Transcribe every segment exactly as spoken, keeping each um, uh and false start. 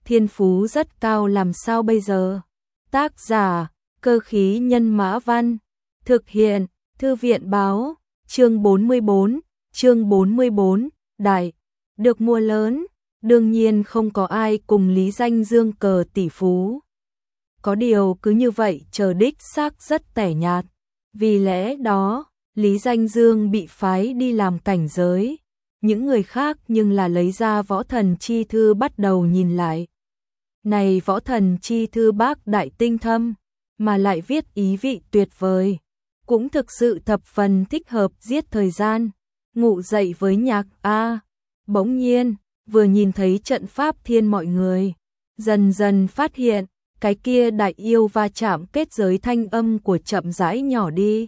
thiên phú rất cao làm sao bây giờ? Tác giả, Cơ khí nhân mã văn. Thực hiện, Thư viện báo, chương bốn mươi bốn, chương bốn mươi bốn, đại, được mua lớn, đương nhiên không có ai cùng Lý Danh Dương cờ tỷ phú. Có điều cứ như vậy chờ đích xác rất tẻ nhạt, vì lẽ đó, Lý Danh Dương bị phái đi làm cảnh giới, những người khác nhưng là lấy ra võ thần chi thư bắt đầu nhìn lại. Này võ thần chi thư bác đại tinh thâm, mà lại viết ý vị tuyệt vời, cũng thực sự thập phần thích hợp giết thời gian, ngủ dậy với nhạc a. Bỗng nhiên, vừa nhìn thấy trận pháp thiên mọi người, dần dần phát hiện, cái kia đại yêu va chạm kết giới thanh âm của chậm rãi nhỏ đi.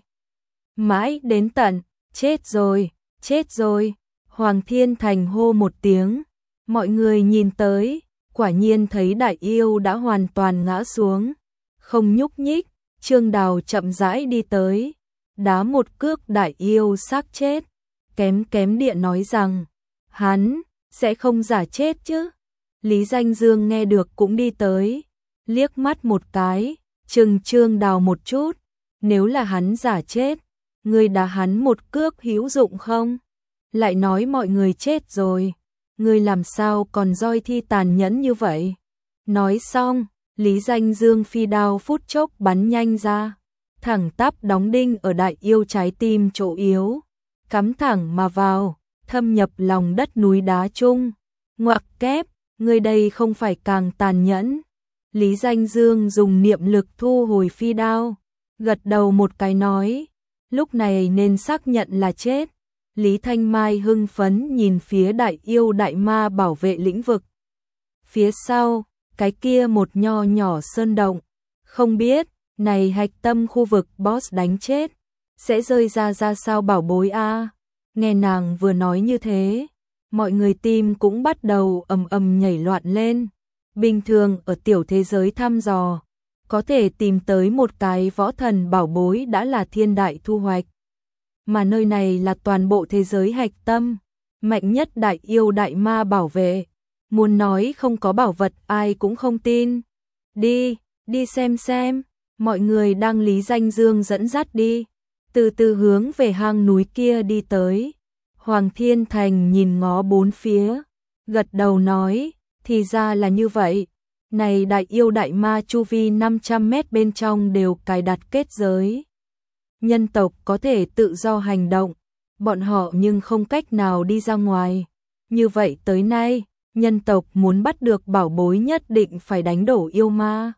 Mãi đến tận, chết rồi, chết rồi, Hoàng Thiên Thành hô một tiếng, mọi người nhìn tới, quả nhiên thấy đại yêu đã hoàn toàn ngã xuống, không nhúc nhích. Trương Đào chậm rãi đi tới, đá một cước đại yêu xác chết, kém kém điện nói rằng, hắn sẽ không giả chết chứ. Lý Danh Dương nghe được cũng đi tới, liếc mắt một cái, chừng Trương Đào một chút, nếu là hắn giả chết, ngươi đá hắn một cước hữu dụng không? Lại nói mọi người chết rồi, ngươi làm sao còn roi thi tàn nhẫn như vậy? Nói xong, Lý Danh Dương phi đao phút chốc bắn nhanh ra, thẳng tắp đóng đinh ở đại yêu trái tim chỗ yếu, cắm thẳng mà vào, thâm nhập lòng đất núi đá chung. Ngoặc kép, người đây không phải càng tàn nhẫn. Lý Danh Dương dùng niệm lực thu hồi phi đao, gật đầu một cái nói, lúc này nên xác nhận là chết. Lý Thanh Mai hưng phấn nhìn phía đại yêu đại ma bảo vệ lĩnh vực. Phía sau, cái kia một nho nhỏ sơn động, không biết, này hạch tâm khu vực boss đánh chết, sẽ rơi ra ra sao bảo bối a. Nghe nàng vừa nói như thế, mọi người tim cũng bắt đầu ầm ầm nhảy loạn lên. Bình thường ở tiểu thế giới thăm dò, có thể tìm tới một cái võ thần bảo bối đã là thiên đại thu hoạch. Mà nơi này là toàn bộ thế giới hạch tâm, mạnh nhất đại yêu đại ma bảo vệ. Muốn nói không có bảo vật ai cũng không tin. Đi, đi xem xem, mọi người đang Lý Danh Dương dẫn dắt đi, từ từ hướng về hang núi kia đi tới. Hoàng Thiên Thành nhìn ngó bốn phía, gật đầu nói, thì ra là như vậy. Này đại yêu đại ma chu vi năm trăm mét bên trong đều cài đặt kết giới. Nhân tộc có thể tự do hành động, bọn họ nhưng không cách nào đi ra ngoài. Như vậy tới nay, nhân tộc muốn bắt được bảo bối nhất định phải đánh đổ yêu ma.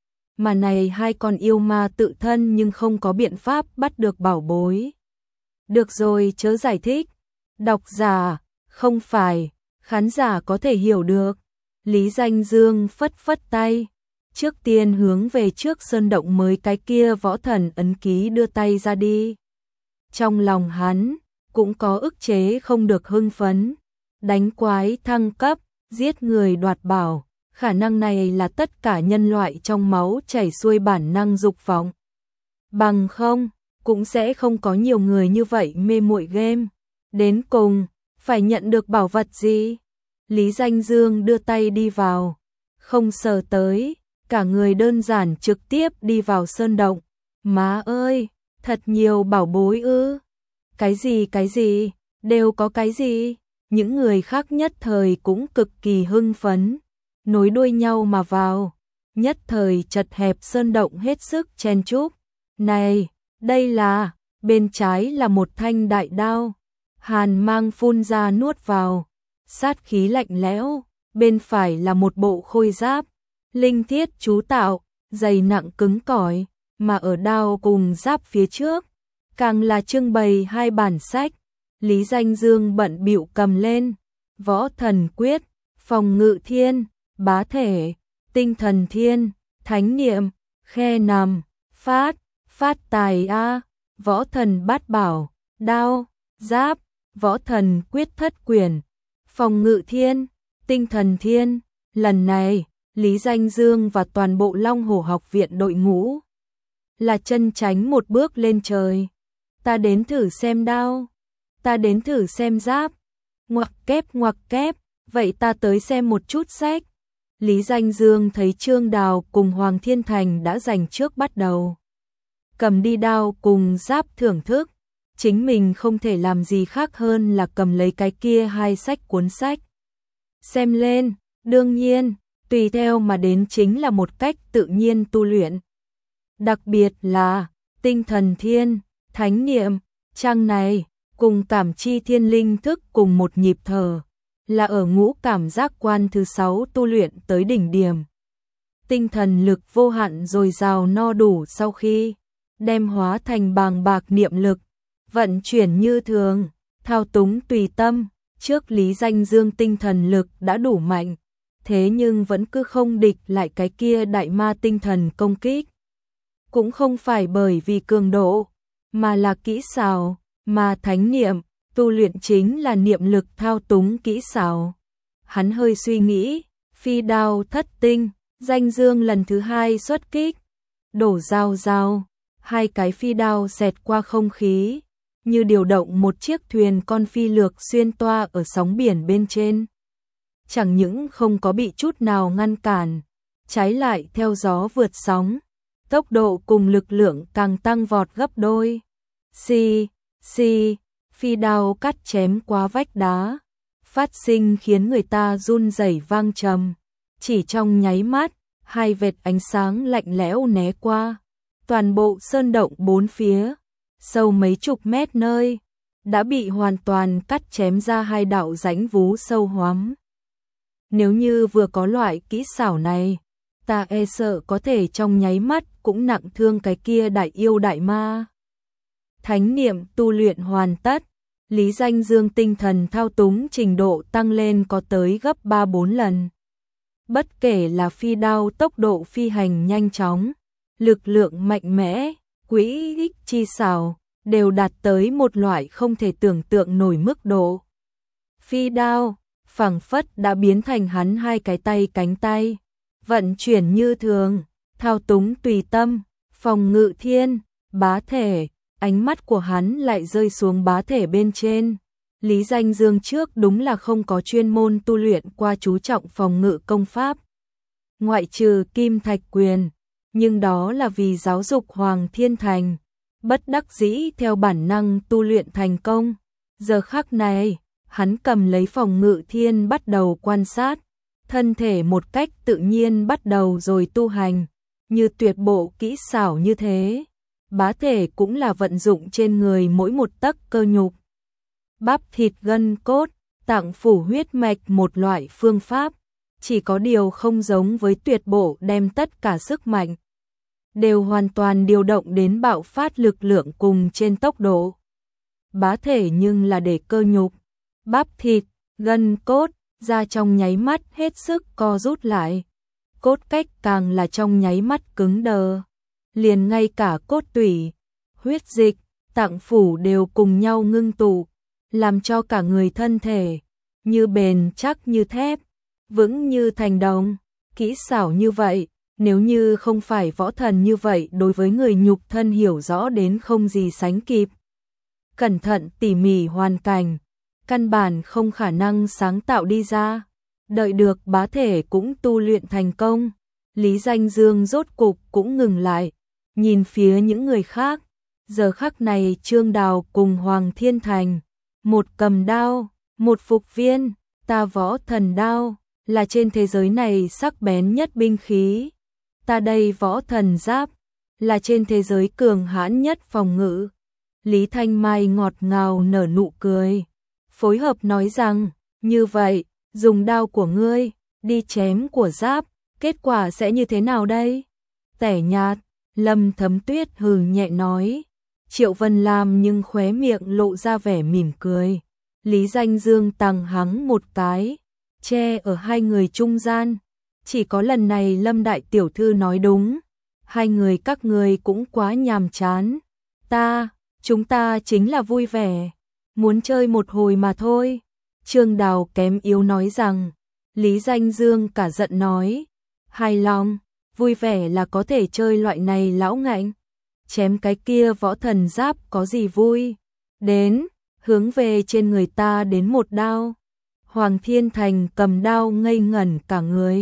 Mà này hai con yêu ma tự thân nhưng không có biện pháp bắt được bảo bối. Được rồi, chớ giải thích. Độc giả, không phải, khán giả có thể hiểu được. Lý Danh Dương phất phất tay, trước tiên hướng về trước sơn động mới cái kia võ thần ấn ký đưa tay ra đi. Trong lòng hắn, cũng có ức chế không được hưng phấn. Đánh quái thăng cấp, giết người đoạt bảo, khả năng này là tất cả nhân loại trong máu chảy xuôi bản năng dục vọng. Bằng không, cũng sẽ không có nhiều người như vậy mê muội game. Đến cùng, phải nhận được bảo vật gì? Lý Danh Dương đưa tay đi vào, không sờ tới, cả người đơn giản trực tiếp đi vào sơn động. Má ơi, thật nhiều bảo bối ư? Cái gì cái gì, đều có cái gì? Những người khác nhất thời cũng cực kỳ hưng phấn, nối đuôi nhau mà vào, nhất thời chật hẹp sơn động hết sức chen chúc. Này, đây là, bên trái là một thanh đại đao, hàn mang phun ra nuốt vào, sát khí lạnh lẽo, bên phải là một bộ khôi giáp, linh thiết chú tạo, dày nặng cứng cỏi, mà ở đao cùng giáp phía trước, càng là trưng bày hai bản sách. Lý Danh Dương bận bịu cầm lên, võ thần quyết, phòng ngự thiên, bá thể, tinh thần thiên, thánh niệm, khe nằm, phát, phát tài a, võ thần bát bảo, đao, giáp, võ thần quyết thất quyển, phòng ngự thiên, tinh thần thiên. Lần này, Lý Danh Dương và toàn bộ Long Hổ học viện đội ngũ là chân tránh một bước lên trời. Ta đến thử xem đao, ta đến thử xem giáp, ngoặc kép ngoặc kép, vậy ta tới xem một chút sách. Lý Danh Dương thấy Trương Đào cùng Hoàng Thiên Thành đã giành trước bắt đầu cầm đi đao cùng giáp thưởng thức, chính mình không thể làm gì khác hơn là cầm lấy cái kia hai sách cuốn sách. Xem lên, đương nhiên, tùy theo mà đến chính là một cách tự nhiên tu luyện. Đặc biệt là tinh thần thiên, thánh niệm, trang này, cùng cảm chi thiên linh thức cùng một nhịp thở, là ở ngũ cảm giác quan thứ sáu tu luyện tới đỉnh điểm. Tinh thần lực vô hạn dồi dào no đủ sau khi đem hóa thành bàng bạc niệm lực, vận chuyển như thường, thao túng tùy tâm, trước Lý Danh Dương tinh thần lực đã đủ mạnh, thế nhưng vẫn cứ không địch lại cái kia đại ma tinh thần công kích. Cũng không phải bởi vì cường độ, mà là kỹ xảo, mà thánh niệm, tu luyện chính là niệm lực thao túng kỹ xảo. Hắn hơi suy nghĩ, phi đao thất tinh, Danh Dương lần thứ hai xuất kích, đổ dao dao, hai cái phi đao xẹt qua không khí, như điều động một chiếc thuyền con phi lược xuyên toa ở sóng biển bên trên. Chẳng những không có bị chút nào ngăn cản, trái lại theo gió vượt sóng, tốc độ cùng lực lượng càng tăng vọt gấp đôi. Xì, xì, phi đao cắt chém qua vách đá, phát sinh khiến người ta run rẩy vang trầm. Chỉ trong nháy mắt, hai vệt ánh sáng lạnh lẽo né qua, toàn bộ sơn động bốn phía, sâu mấy chục mét nơi, đã bị hoàn toàn cắt chém ra hai đạo rãnh vú sâu hoắm. Nếu như vừa có loại kỹ xảo này, ta e sợ có thể trong nháy mắt cũng nặng thương cái kia đại yêu đại ma. Thánh niệm tu luyện hoàn tất, Lý Danh Dương tinh thần thao túng trình độ tăng lên có tới gấp ba bốn lần. Bất kể là phi đao tốc độ phi hành nhanh chóng, lực lượng mạnh mẽ, quỹ ích chi xảo, đều đạt tới một loại không thể tưởng tượng nổi mức độ. Phi đao, phảng phất đã biến thành hắn hai cái tay cánh tay, vận chuyển như thường, thao túng tùy tâm, phòng ngự thiên, bá thể, ánh mắt của hắn lại rơi xuống bá thể bên trên. Lý Danh Dương trước đúng là không có chuyên môn tu luyện qua chú trọng phòng ngự công pháp, ngoại trừ Kim Thạch Quyền, nhưng đó là vì giáo dục Hoàng Thiên Thành, bất đắc dĩ theo bản năng tu luyện thành công. Giờ khắc này, hắn cầm lấy phòng ngự thiên bắt đầu quan sát, thân thể một cách tự nhiên bắt đầu rồi tu hành, như tuyệt bộ kỹ xảo như thế. Bá thể cũng là vận dụng trên người mỗi một tấc cơ nhục, bắp thịt gân cốt, tạng phủ huyết mạch một loại phương pháp, chỉ có điều không giống với tuyệt bộ đem tất cả sức mạnh đều hoàn toàn điều động đến bạo phát lực lượng cùng trên tốc độ. Bá thể nhưng là để cơ nhục, bắp thịt, gân cốt ra trong nháy mắt hết sức co rút lại, cốt cách càng là trong nháy mắt cứng đờ, liền ngay cả cốt tủy, huyết dịch, tạng phủ đều cùng nhau ngưng tụ, làm cho cả người thân thể như bền chắc như thép, vững như thành đồng. Kỹ xảo như vậy, nếu như không phải võ thần như vậy đối với người nhục thân hiểu rõ đến không gì sánh kịp, cẩn thận tỉ mỉ hoàn cảnh, căn bản không khả năng sáng tạo đi ra. Đợi được bá thể cũng tu luyện thành công, Lý Danh Dương rốt cục cũng ngừng lại, nhìn phía những người khác. Giờ khắc này Trương Đào cùng Hoàng Thiên Thành, một cầm đao, một phục viên, ta võ thần đao, là trên thế giới này sắc bén nhất binh khí. Ta đây võ thần giáp, là trên thế giới cường hãn nhất phòng ngự. Lý Thanh Mai ngọt ngào nở nụ cười, phối hợp nói rằng, như vậy, dùng đao của ngươi, đi chém của giáp, kết quả sẽ như thế nào đây? Tẻ nhạt, Lâm Thấm Tuyết hừ nhẹ nói. Triệu Vân Lam nhưng khóe miệng lộ ra vẻ mỉm cười. Lý Danh Dương tằng hắng một cái, che ở hai người trung gian. Chỉ có lần này Lâm Đại Tiểu Thư nói đúng, hai người các người cũng quá nhàm chán. Ta, chúng ta chính là vui vẻ, muốn chơi một hồi mà thôi. Trương Đào kém yếu nói rằng. Lý Danh Dương cả giận nói, hài lòng, vui vẻ là có thể chơi loại này lão ngạnh. Chém cái kia võ thần giáp có gì vui, đến, hướng về trên người ta đến một đao. Hoàng Thiên Thành cầm đao ngây ngẩn cả người,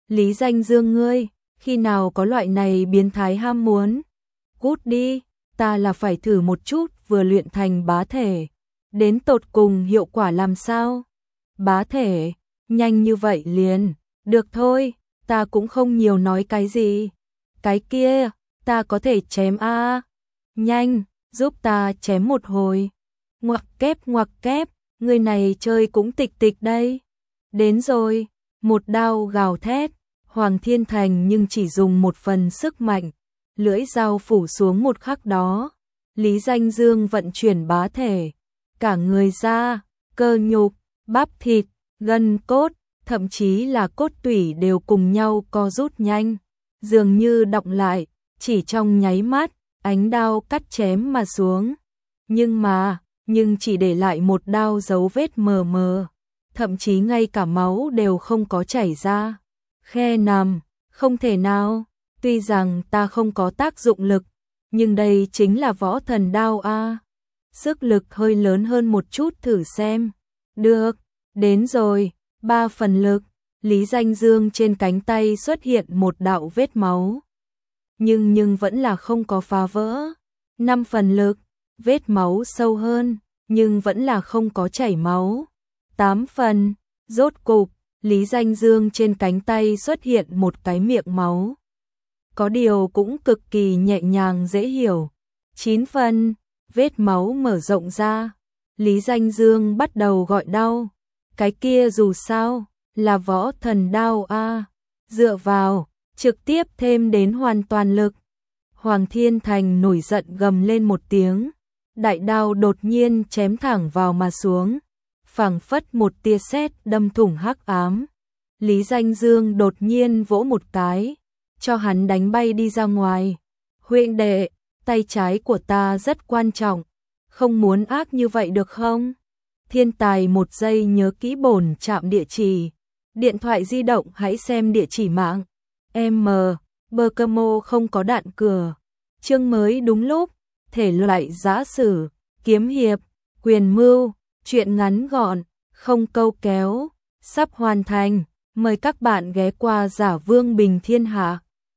Lý Danh Dương ngươi, khi nào có loại này biến thái ham muốn? Cút đi, ta là phải thử một chút vừa luyện thành bá thể. Đến tột cùng hiệu quả làm sao? Bá thể, nhanh như vậy liền, được thôi, ta cũng không nhiều nói cái gì. Cái kia, ta có thể chém a à? Nhanh, giúp ta chém một hồi. Ngoặc kép ngoặc kép, người này chơi cũng tịch tịch đây. Đến rồi, một đao gào thét, Hoàng Thiên Thành nhưng chỉ dùng một phần sức mạnh, lưỡi dao phủ xuống một khắc đó. Lý Danh Dương vận chuyển bá thể, cả người da, cơ nhục, bắp thịt, gân cốt, thậm chí là cốt tủy đều cùng nhau co rút nhanh, dường như đọng lại, chỉ trong nháy mắt, ánh đao cắt chém mà xuống. Nhưng mà, nhưng chỉ để lại một đao dấu vết mờ mờ, thậm chí ngay cả máu đều không có chảy ra. Khe nằm, không thể nào, tuy rằng ta không có tác dụng lực, nhưng đây chính là võ thần đao a. Sức lực hơi lớn hơn một chút thử xem. Được, đến rồi, ba phần lực, Lý Danh Dương trên cánh tay xuất hiện một đạo vết máu. Nhưng nhưng vẫn là không có phá vỡ. Năm phần lực, vết máu sâu hơn, nhưng vẫn là không có chảy máu. Tám phần, rốt cục, Lý Danh Dương trên cánh tay xuất hiện một cái miệng máu. Có điều cũng cực kỳ nhẹ nhàng dễ hiểu. Chín phần, vết máu mở rộng ra. Lý Danh Dương bắt đầu gọi đau. Cái kia dù sao, là võ thần đao a. Dựa vào, trực tiếp thêm đến hoàn toàn lực. Hoàng Thiên Thành nổi giận gầm lên một tiếng. Đại đao đột nhiên chém thẳng vào mà xuống, phảng phất một tia sét đâm thủng hắc ám. Lý Danh Dương đột nhiên vỗ một cái, cho hắn đánh bay đi ra ngoài. Huynh đệ, tay trái của ta rất quan trọng, không muốn ác như vậy được không? Thiên tài một giây nhớ kỹ bổn trạm địa chỉ. Điện thoại di động hãy xem địa chỉ mạng. M, bờ cơ mô không có đạn cửa. Chương mới đúng lúc, thể loại giã sử, kiếm hiệp, quyền mưu, truyện ngắn gọn, không câu kéo, sắp hoàn thành. Mời các bạn ghé qua Giả Vương Bình Thiên Hạ.